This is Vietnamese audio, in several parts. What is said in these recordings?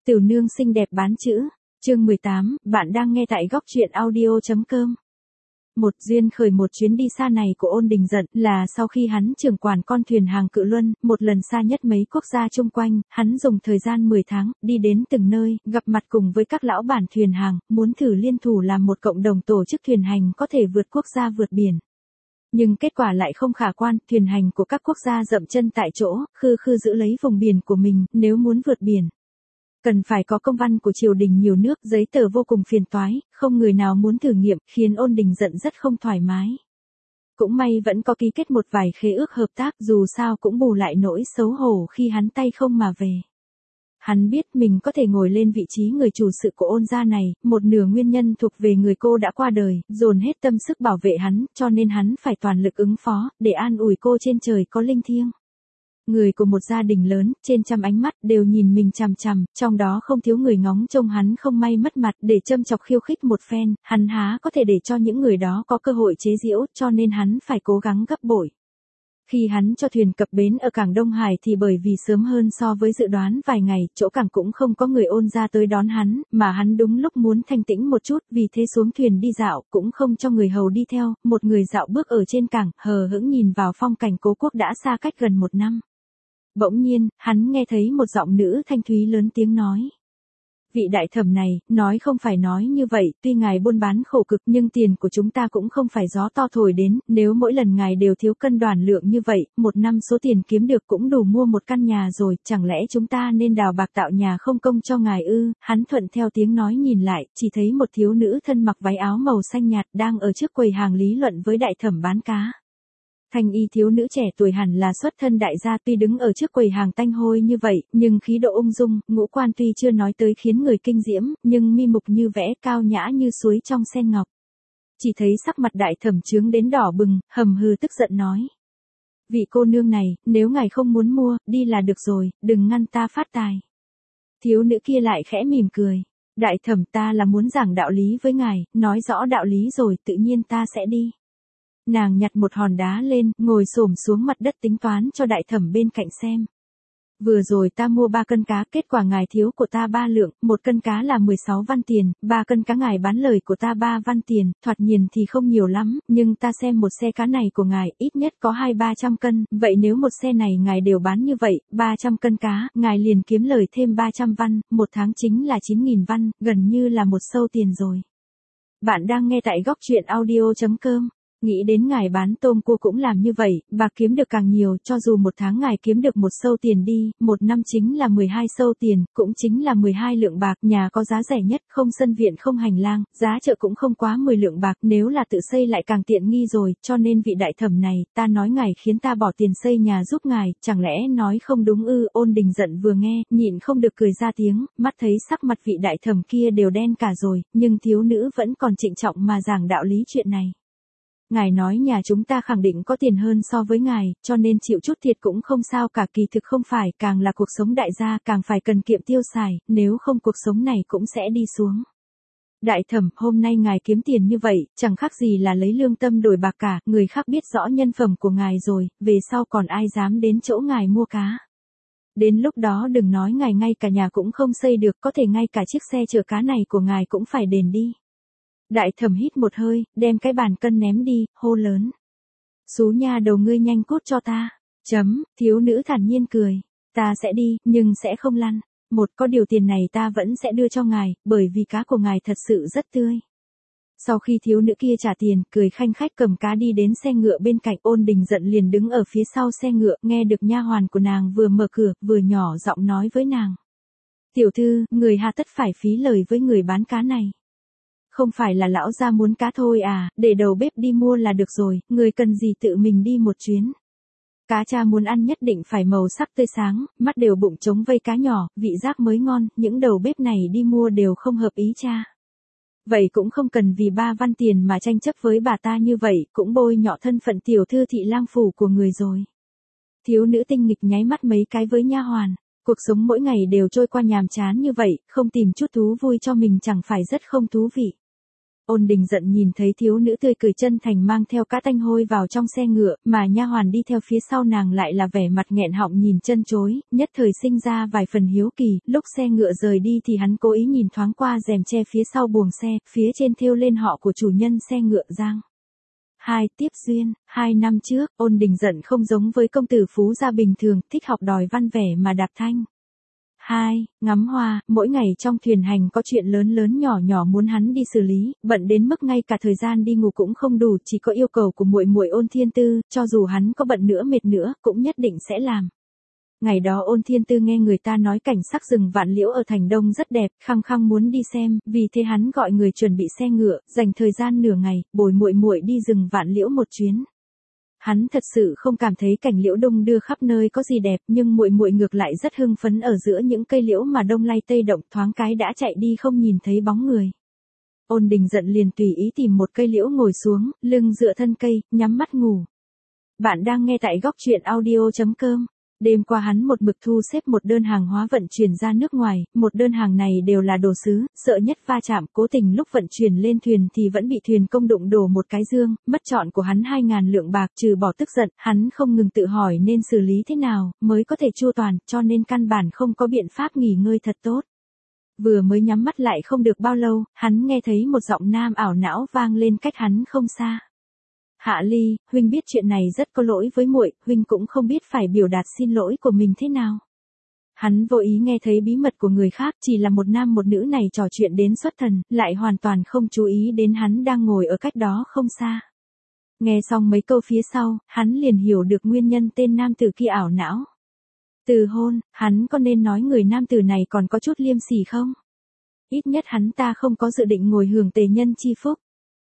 Tiểu nương xinh đẹp bán chữ. Chương 18, bạn đang nghe tại góc truyện audio.com. Một duyên khởi một chuyến đi xa này của Ôn Đình Dận là sau khi hắn trưởng quản con thuyền hàng Cự Luân, một lần xa nhất mấy quốc gia chung quanh, hắn dùng thời gian 10 tháng, đi đến từng nơi, gặp mặt cùng với các lão bản thuyền hàng, muốn thử liên thủ làm một cộng đồng tổ chức thuyền hành có thể vượt quốc gia vượt biển. Nhưng kết quả lại không khả quan, thuyền hành của các quốc gia dậm chân tại chỗ, khư khư giữ lấy vùng biển của mình, nếu muốn vượt biển. Cần phải có công văn của triều đình nhiều nước, giấy tờ vô cùng phiền toái, không người nào muốn thử nghiệm, khiến Ôn Đình Dận rất không thoải mái. Cũng may vẫn có ký kết một vài khế ước hợp tác, dù sao cũng bù lại nỗi xấu hổ khi hắn tay không mà về. Hắn biết mình có thể ngồi lên vị trí người chủ sự của Ôn gia này, một nửa nguyên nhân thuộc về người cô đã qua đời, dồn hết tâm sức bảo vệ hắn, cho nên hắn phải toàn lực ứng phó, để an ủi cô trên trời có linh thiêng. Người của một gia đình lớn, trên trăm ánh mắt đều nhìn mình chằm chằm, trong đó không thiếu người ngóng trông hắn không may mất mặt, để châm chọc khiêu khích một phen, hắn há có thể để cho những người đó có cơ hội chế giễu, cho nên hắn phải cố gắng gấp bội. Khi hắn cho thuyền cập bến ở cảng Đông Hải thì bởi vì sớm hơn so với dự đoán vài ngày, chỗ cảng cũng không có người Ôn gia tới đón hắn, mà hắn đúng lúc muốn thanh tĩnh một chút, vì thế xuống thuyền đi dạo, cũng không cho người hầu đi theo, một người dạo bước ở trên cảng, hờ hững nhìn vào phong cảnh cố quốc đã xa cách gần 1 năm. Bỗng nhiên, hắn nghe thấy một giọng nữ thanh thúy lớn tiếng nói. Vị đại thẩm này, nói không phải nói như vậy, tuy ngài buôn bán khổ cực nhưng tiền của chúng ta cũng không phải gió to thổi đến, nếu mỗi lần ngài đều thiếu cân đoàn lượng như vậy, 1 năm số tiền kiếm được cũng đủ mua một căn nhà rồi, chẳng lẽ chúng ta nên đào bạc tạo nhà không công cho ngài ư? Hắn thuận theo tiếng nói nhìn lại, chỉ thấy một thiếu nữ thân mặc váy áo màu xanh nhạt đang ở trước quầy hàng lý luận với đại thẩm bán cá. Thanh y thiếu nữ trẻ tuổi hẳn là xuất thân đại gia, tuy đứng ở trước quầy hàng tanh hôi như vậy, nhưng khí độ ung dung, ngũ quan tuy chưa nói tới khiến người kinh diễm, nhưng mi mục như vẽ, cao nhã như suối trong sen ngọc. Chỉ thấy sắc mặt đại thẩm chướng đến đỏ bừng, hầm hừ tức giận nói. Vị cô nương này, nếu ngài không muốn mua, đi là được rồi, đừng ngăn ta phát tài. Thiếu nữ kia lại khẽ mỉm cười. Đại thẩm, ta là muốn giảng đạo lý với ngài, nói rõ đạo lý rồi tự nhiên ta sẽ đi. Nàng nhặt một hòn đá lên, ngồi xổm xuống mặt đất tính toán cho đại thẩm bên cạnh xem. Vừa rồi ta mua 3 cân cá, kết quả ngài thiếu của ta 3 lượng, 1 cân cá là 16 văn tiền, 3 cân cá ngài bán lời của ta 3 văn tiền, thoạt nhìn thì không nhiều lắm, nhưng ta xem một xe cá này của ngài ít nhất có 200-300 cân, vậy nếu một xe này ngài đều bán như vậy, 300 cân cá, ngài liền kiếm lời thêm 300 văn, 1 tháng chính là 9.000 văn, gần như là một sâu tiền rồi. Bạn đang nghe tại góc truyện audio.com. Nghĩ đến ngài bán tôm cua cũng làm như vậy, bạc kiếm được càng nhiều, cho dù 1 tháng ngài kiếm được 1 sâu tiền đi, 1 năm chính là 12 sâu tiền, cũng chính là 12 lượng bạc, nhà có giá rẻ nhất, không sân viện không hành lang, giá chợ cũng không quá 10 lượng bạc, nếu là tự xây lại càng tiện nghi rồi, cho nên vị đại thẩm này, ta nói ngài khiến ta bỏ tiền xây nhà giúp ngài, chẳng lẽ nói không đúng ư? Ôn Đình Dận vừa nghe, nhịn không được cười ra tiếng, mắt thấy sắc mặt vị đại thẩm kia đều đen cả rồi, nhưng thiếu nữ vẫn còn trịnh trọng mà giảng đạo lý chuyện này. Ngài nói nhà chúng ta khẳng định có tiền hơn so với ngài, cho nên chịu chút thiệt cũng không sao cả, kỳ thực không phải, càng là cuộc sống đại gia càng phải cần kiệm tiêu xài, nếu không cuộc sống này cũng sẽ đi xuống. Đại thẩm, hôm nay ngài kiếm tiền như vậy, chẳng khác gì là lấy lương tâm đổi bạc cả, người khác biết rõ nhân phẩm của ngài rồi, về sau còn ai dám đến chỗ ngài mua cá. Đến lúc đó đừng nói ngài ngay cả nhà cũng không xây được, có thể ngay cả chiếc xe chở cá này của ngài cũng phải đền đi. Đại thẩm hít một hơi, đem cái bàn cân ném đi, hô lớn. Xú nha đầu ngươi nhanh cút cho ta. Thiếu nữ thản nhiên cười. Ta sẽ đi, nhưng sẽ không lăn. Có điều tiền này ta vẫn sẽ đưa cho ngài, bởi vì cá của ngài thật sự rất tươi. Sau khi thiếu nữ kia trả tiền, cười khanh khách cầm cá đi đến xe ngựa bên cạnh. Ôn Đình Dận liền đứng ở phía sau xe ngựa, nghe được nha hoàn của nàng vừa mở cửa, vừa nhỏ giọng nói với nàng. Tiểu thư, người hà tất phải phí lời với người bán cá này. Không phải là lão gia muốn cá thôi à, để đầu bếp đi mua là được rồi, người cần gì tự mình đi một chuyến. Cá cha muốn ăn nhất định phải màu sắc tươi sáng, mắt đều bụng trống vây cá nhỏ, vị giác mới ngon, những đầu bếp này đi mua đều không hợp ý cha. Vậy cũng không cần vì 3 văn tiền mà tranh chấp với bà ta như vậy, cũng bôi nhọ thân phận tiểu thư thị lang phủ của người rồi. Thiếu nữ tinh nghịch nháy mắt mấy cái với nha hoàn. Cuộc sống mỗi ngày đều trôi qua nhàm chán như vậy, không tìm chút thú vui cho mình chẳng phải rất không thú vị. Ôn Đình giận nhìn thấy thiếu nữ tươi cười chân thành mang theo cá tanh hôi vào trong xe ngựa, mà nha hoàn đi theo phía sau nàng lại là vẻ mặt nghẹn họng nhìn chân chối, nhất thời sinh ra vài phần hiếu kỳ. Lúc xe ngựa rời đi thì hắn cố ý nhìn thoáng qua rèm che phía sau buồng xe, phía trên thêu lên họ của chủ nhân xe ngựa Giang. Tiếp duyên. 2 năm trước, Ôn Đình giận không giống với công tử phú gia bình thường, thích học đòi văn vẻ mà đạp thanh. Ngắm hoa, mỗi ngày trong thuyền hành có chuyện lớn lớn nhỏ nhỏ muốn hắn đi xử lý, bận đến mức ngay cả thời gian đi ngủ cũng không đủ, chỉ có yêu cầu của muội muội Ôn Thiên Tư, cho dù hắn có bận nữa mệt nữa, cũng nhất định sẽ làm. Ngày đó Ôn Thiên Tư nghe người ta nói cảnh sắc rừng vạn liễu ở thành Đông rất đẹp, khăng khăng muốn đi xem, vì thế hắn gọi người chuẩn bị xe ngựa, dành thời gian nửa ngày, bồi muội muội đi rừng vạn liễu một chuyến. Hắn thật sự không cảm thấy cảnh liễu đung đưa khắp nơi có gì đẹp, nhưng muội muội ngược lại rất hưng phấn ở giữa những cây liễu mà đông lay tây động, thoáng cái đã chạy đi không nhìn thấy bóng người. Ôn Đình giận liền tùy ý tìm một cây liễu ngồi xuống, lưng dựa thân cây, nhắm mắt ngủ. Bạn đang nghe tại góc truyện audio.com. Đêm qua hắn một mực thu xếp một đơn hàng hóa vận chuyển ra nước ngoài, một đơn hàng này đều là đồ sứ, sợ nhất va chạm, cố tình lúc vận chuyển lên thuyền thì vẫn bị thuyền công đụng đổ một cái dương, mất trọn của hắn 2.000 lượng bạc. Trừ bỏ tức giận, hắn không ngừng tự hỏi nên xử lý thế nào mới có thể chu toàn, cho nên căn bản không có biện pháp nghỉ ngơi thật tốt. Vừa mới nhắm mắt lại không được bao lâu, hắn nghe thấy một giọng nam ảo não vang lên cách hắn không xa. Hạ Ly, huynh biết chuyện này rất có lỗi với muội, huynh cũng không biết phải biểu đạt xin lỗi của mình thế nào. Hắn vô ý nghe thấy bí mật của người khác, chỉ là một nam một nữ này trò chuyện đến xuất thần, lại hoàn toàn không chú ý đến hắn đang ngồi ở cách đó không xa. Nghe xong mấy câu phía sau, hắn liền hiểu được nguyên nhân tên nam tử kia ảo não. Từ hôn, hắn có nên nói người nam tử này còn có chút liêm sỉ không? Ít nhất hắn ta không có dự định ngồi hưởng tề nhân chi phúc.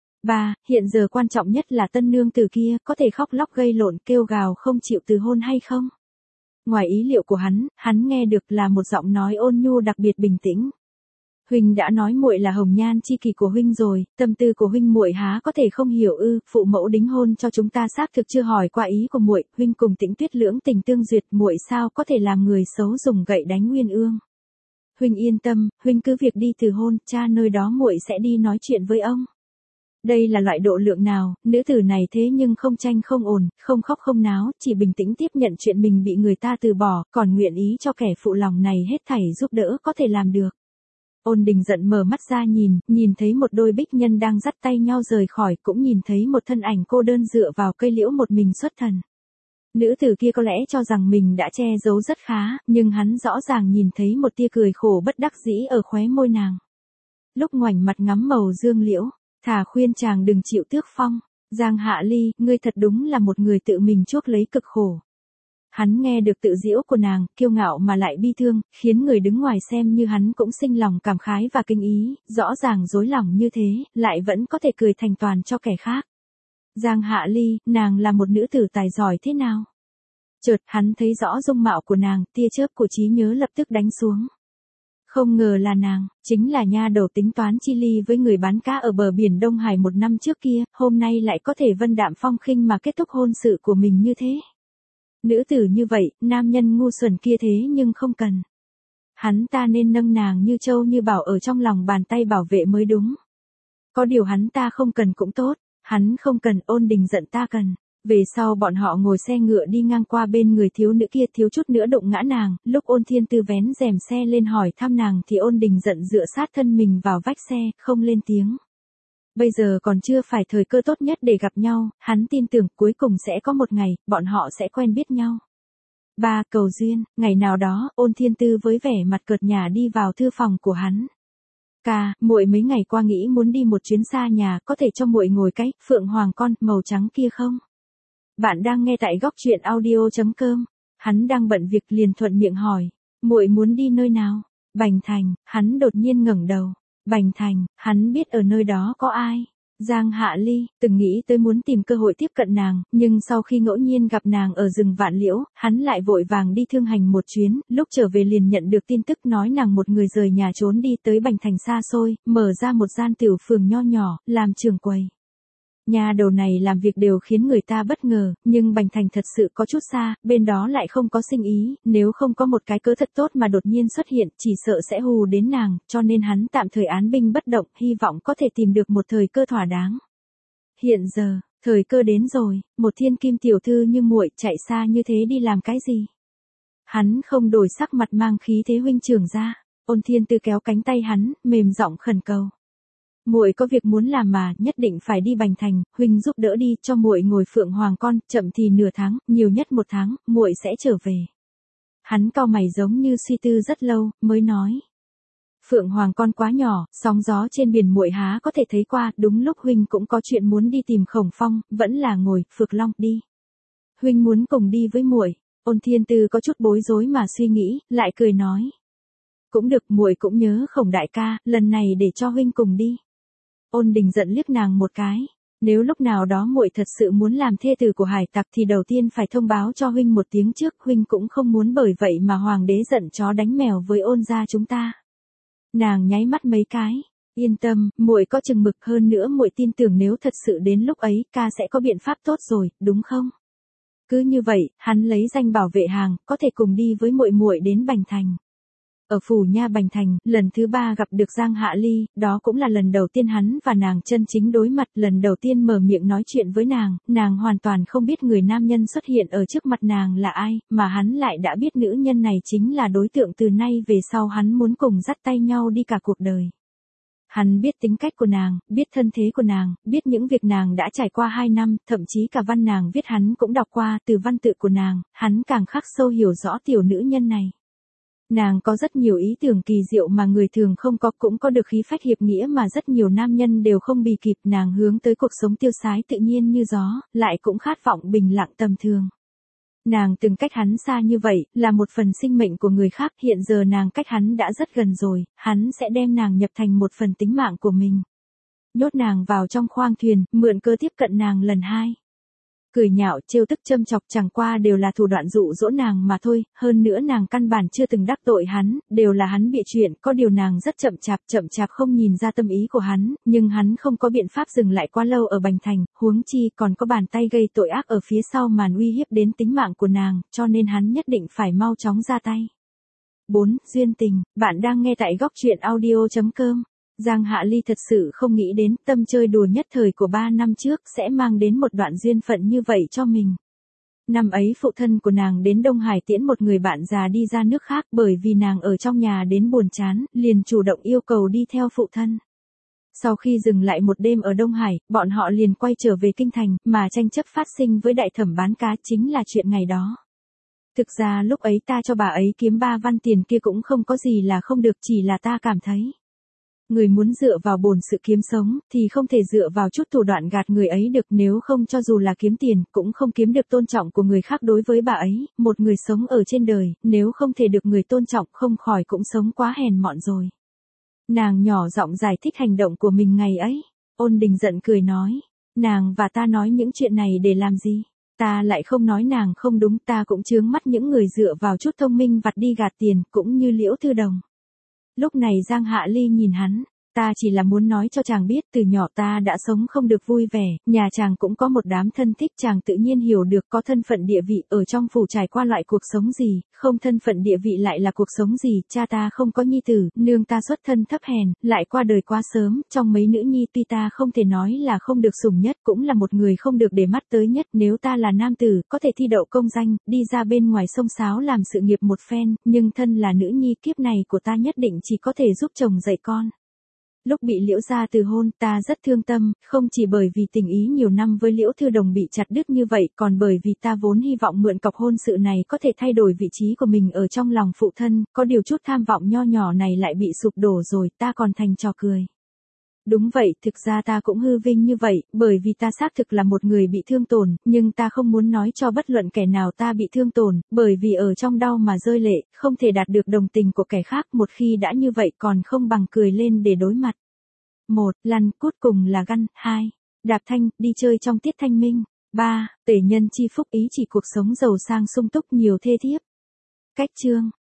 Hiện giờ quan trọng nhất là tân nương tử kia có thể khóc lóc gây lộn kêu gào không chịu từ hôn hay không. Ngoài ý liệu của hắn nghe được là một giọng nói ôn nhu đặc biệt bình tĩnh. Huynh đã nói muội là hồng nhan chi kỷ của huynh rồi, tâm tư của huynh muội há có thể không hiểu ư? Phụ mẫu đính hôn cho chúng ta xác thực chưa hỏi qua ý của muội, huynh cùng Tĩnh Tuyết lưỡng tình tương duyệt, muội sao có thể làm người xấu dùng gậy đánh Nguyên Ương. Huynh yên tâm, huynh cứ việc đi từ hôn, cha nơi đó muội sẽ đi nói chuyện với ông. Đây là loại độ lượng nào, nữ tử này thế nhưng không tranh không ồn, không khóc không náo, chỉ bình tĩnh tiếp nhận chuyện mình bị người ta từ bỏ, còn nguyện ý cho kẻ phụ lòng này hết thảy giúp đỡ có thể làm được. Ôn Đình giận mở mắt ra nhìn thấy một đôi bích nhân đang dắt tay nhau rời khỏi, cũng nhìn thấy một thân ảnh cô đơn dựa vào cây liễu một mình xuất thần. Nữ tử kia có lẽ cho rằng mình đã che giấu rất khá, nhưng hắn rõ ràng nhìn thấy một tia cười khổ bất đắc dĩ ở khóe môi nàng. Lúc ngoảnh mặt ngắm màu dương liễu, thà khuyên chàng đừng chịu tước phong. Giang Hạ Ly, ngươi thật đúng là một người tự mình chuốc lấy cực khổ. Hắn nghe được tự giễu của nàng, kiêu ngạo mà lại bi thương, khiến người đứng ngoài xem như hắn cũng sinh lòng cảm khái và kinh ý, rõ ràng dối lòng như thế, lại vẫn có thể cười thành toàn cho kẻ khác. Giang Hạ Ly, nàng là một nữ tử tài giỏi thế nào? Chợt hắn thấy rõ dung mạo của nàng, tia chớp của trí nhớ lập tức đánh xuống. Không ngờ là nàng, chính là nha đầu tính toán chi ly với người bán cá ở bờ biển Đông Hải 1 năm trước kia, hôm nay lại có thể vân đạm phong khinh mà kết thúc hôn sự của mình như thế. Nữ tử như vậy, nam nhân ngu xuẩn kia thế nhưng không cần. Hắn ta nên nâng nàng như châu như bảo ở trong lòng bàn tay bảo vệ mới đúng. Có điều hắn ta không cần cũng tốt, hắn không cần, Ôn Đình giận ta cần. Về sau bọn họ ngồi xe ngựa đi ngang qua bên người thiếu nữ kia, thiếu chút nữa đụng ngã nàng, lúc Ôn Thiên Tư vén rèm xe lên hỏi thăm nàng thì Ôn Đình giận dựa sát thân mình vào vách xe, không lên tiếng. Bây giờ còn chưa phải thời cơ tốt nhất để gặp nhau, hắn tin tưởng cuối cùng sẽ có một ngày, bọn họ sẽ quen biết nhau. Cầu duyên, ngày nào đó, Ôn Thiên Tư với vẻ mặt cợt nhả đi vào thư phòng của hắn. Muội mấy ngày qua nghĩ muốn đi một chuyến xa nhà, có thể cho muội ngồi cái phượng hoàng con màu trắng kia không? Bạn đang nghe tại góc truyện audio.com. Hắn đang bận việc liền thuận miệng hỏi, muội muốn đi nơi nào? Bành Thành. Hắn đột nhiên ngẩng đầu. Bành Thành, hắn biết ở nơi đó có ai? Giang Hạ Ly, từng nghĩ tới muốn tìm cơ hội tiếp cận nàng, nhưng sau khi ngẫu nhiên gặp nàng ở rừng Vạn Liễu, hắn lại vội vàng đi thương hành một chuyến, lúc trở về liền nhận được tin tức nói nàng một người rời nhà trốn đi tới Bành Thành xa xôi, mở ra một gian tiểu phường nho nhỏ, làm trưởng quầy. Nhà đầu này làm việc đều khiến người ta bất ngờ, nhưng Bành Thành thật sự có chút xa, bên đó lại không có sinh ý, nếu không có một cái cớ thật tốt mà đột nhiên xuất hiện, chỉ sợ sẽ hù đến nàng, cho nên hắn tạm thời án binh bất động, hy vọng có thể tìm được một thời cơ thỏa đáng. Hiện giờ, thời cơ đến rồi, một thiên kim tiểu thư như muội chạy xa như thế đi làm cái gì? Hắn không đổi sắc mặt mang khí thế huynh trưởng ra, Ôn Thiên Tư kéo cánh tay hắn, mềm giọng khẩn cầu. Muội có việc muốn làm mà, nhất định phải đi Bành Thành, huynh giúp đỡ đi, cho muội ngồi Phượng Hoàng con, chậm thì nửa tháng, nhiều nhất 1 tháng, muội sẽ trở về. Hắn cau mày giống như suy tư rất lâu, mới nói. Phượng Hoàng con quá nhỏ, sóng gió trên biển muội há có thể thấy qua, đúng lúc huynh cũng có chuyện muốn đi tìm Khổng Phong, vẫn là ngồi Phượng Long đi. Huynh muốn cùng đi với muội. Ôn Thiên Tư có chút bối rối mà suy nghĩ, lại cười nói. Cũng được, muội cũng nhớ Khổng đại ca, lần này để cho huynh cùng đi. Ôn Đình giận liếc nàng một cái. Nếu lúc nào đó muội thật sự muốn làm thê tử của hải tặc thì đầu tiên phải thông báo cho huynh một tiếng trước, huynh cũng không muốn bởi vậy mà hoàng đế giận chó đánh mèo với Ôn gia chúng ta. Nàng nháy mắt mấy cái, yên tâm, muội có chừng mực, hơn nữa muội tin tưởng nếu thật sự đến lúc ấy, ca sẽ có biện pháp tốt rồi, đúng không? Cứ như vậy, hắn lấy danh bảo vệ hàng, có thể cùng đi với muội muội đến Bành Thành. Ở phủ nha Bành Thành, lần thứ 3 gặp được Giang Hạ Ly, đó cũng là lần đầu tiên hắn và nàng chân chính đối mặt, lần đầu tiên mở miệng nói chuyện với nàng hoàn toàn không biết người nam nhân xuất hiện ở trước mặt nàng là ai, mà hắn lại đã biết nữ nhân này chính là đối tượng từ nay về sau hắn muốn cùng dắt tay nhau đi cả cuộc đời. Hắn biết tính cách của nàng, biết thân thế của nàng, biết những việc nàng đã trải qua 2 năm, thậm chí cả văn nàng viết hắn cũng đọc qua, từ văn tự của nàng, hắn càng khắc sâu hiểu rõ tiểu nữ nhân này. Nàng có rất nhiều ý tưởng kỳ diệu mà người thường không có, cũng có được khí phách hiệp nghĩa mà rất nhiều nam nhân đều không bì kịp, nàng hướng tới cuộc sống tiêu sái tự nhiên như gió, lại cũng khát vọng bình lặng tầm thường. Nàng từng cách hắn xa như vậy, là một phần sinh mệnh của người khác, hiện giờ nàng cách hắn đã rất gần rồi, hắn sẽ đem nàng nhập thành một phần tính mạng của mình. Nhốt nàng vào trong khoang thuyền, mượn cơ tiếp cận nàng lần 2. Cười nhạo, trêu tức châm chọc chẳng qua đều là thủ đoạn dụ dỗ nàng mà thôi, hơn nữa nàng căn bản chưa từng đắc tội hắn, đều là hắn bịa chuyện, có điều nàng rất chậm chạp không nhìn ra tâm ý của hắn, nhưng hắn không có biện pháp dừng lại quá lâu ở Bành Thành, huống chi còn có bàn tay gây tội ác ở phía sau màn uy hiếp đến tính mạng của nàng, cho nên hắn nhất định phải mau chóng ra tay. 4. Duyên tình, bạn đang nghe tại góc truyện audio.com. Giang Hạ Ly thật sự không nghĩ đến tâm chơi đùa nhất thời của 3 năm trước sẽ mang đến một đoạn duyên phận như vậy cho mình. Năm ấy phụ thân của nàng đến Đông Hải tiễn một người bạn già đi ra nước khác bởi vì nàng ở trong nhà đến buồn chán, liền chủ động yêu cầu đi theo phụ thân. Sau khi dừng lại một đêm ở Đông Hải, bọn họ liền quay trở về kinh thành, mà tranh chấp phát sinh với đại thẩm bán cá chính là chuyện ngày đó. Thực ra lúc ấy ta cho bà ấy kiếm 3 văn tiền kia cũng không có gì là không được, chỉ là ta cảm thấy. Người muốn dựa vào bổn sự kiếm sống, thì không thể dựa vào chút thủ đoạn gạt người ấy được, nếu không cho dù là kiếm tiền, cũng không kiếm được tôn trọng của người khác đối với bà ấy, một người sống ở trên đời, nếu không thể được người tôn trọng không khỏi cũng sống quá hèn mọn rồi. Nàng nhỏ giọng giải thích hành động của mình ngày ấy, Ôn Đình giận cười nói, nàng và ta nói những chuyện này để làm gì? Ta lại không nói nàng không đúng, ta cũng chướng mắt những người dựa vào chút thông minh vặt đi gạt tiền, cũng như Liễu Thư Đồng. Lúc này Giang Hạ Ly nhìn hắn, ta chỉ là muốn nói cho chàng biết từ nhỏ ta đã sống không được vui vẻ, nhà chàng cũng có một đám thân thích, chàng tự nhiên hiểu được có thân phận địa vị ở trong phủ trải qua loại cuộc sống gì, không thân phận địa vị lại là cuộc sống gì, cha ta không có nhi tử, nương ta xuất thân thấp hèn, lại qua đời quá sớm, trong mấy nữ nhi tuy ta không thể nói là không được sủng nhất, cũng là một người không được để mắt tới nhất, nếu ta là nam tử, có thể thi đậu công danh, đi ra bên ngoài sông sáo làm sự nghiệp một phen, nhưng thân là nữ nhi, kiếp này của ta nhất định chỉ có thể giúp chồng dạy con. Lúc bị Liễu gia từ hôn, ta rất thương tâm, không chỉ bởi vì tình ý nhiều năm với Liễu Thư Đồng bị chặt đứt như vậy, còn bởi vì ta vốn hy vọng mượn cọc hôn sự này có thể thay đổi vị trí của mình ở trong lòng phụ thân, có điều chút tham vọng nho nhỏ này lại bị sụp đổ rồi, ta còn thành trò cười. Đúng vậy, thực ra ta cũng hư vinh như vậy, bởi vì ta xác thực là một người bị thương tổn, nhưng ta không muốn nói cho bất luận kẻ nào ta bị thương tổn, bởi vì ở trong đau mà rơi lệ, không thể đạt được đồng tình của kẻ khác, một khi đã như vậy còn không bằng cười lên để đối mặt. 1. Lăn cút cùng là găn. 2. Đạp thanh, đi chơi trong tiết thanh minh. 3. Tể nhân chi phúc, ý chỉ cuộc sống giàu sang sung túc nhiều thê thiếp. Cách chương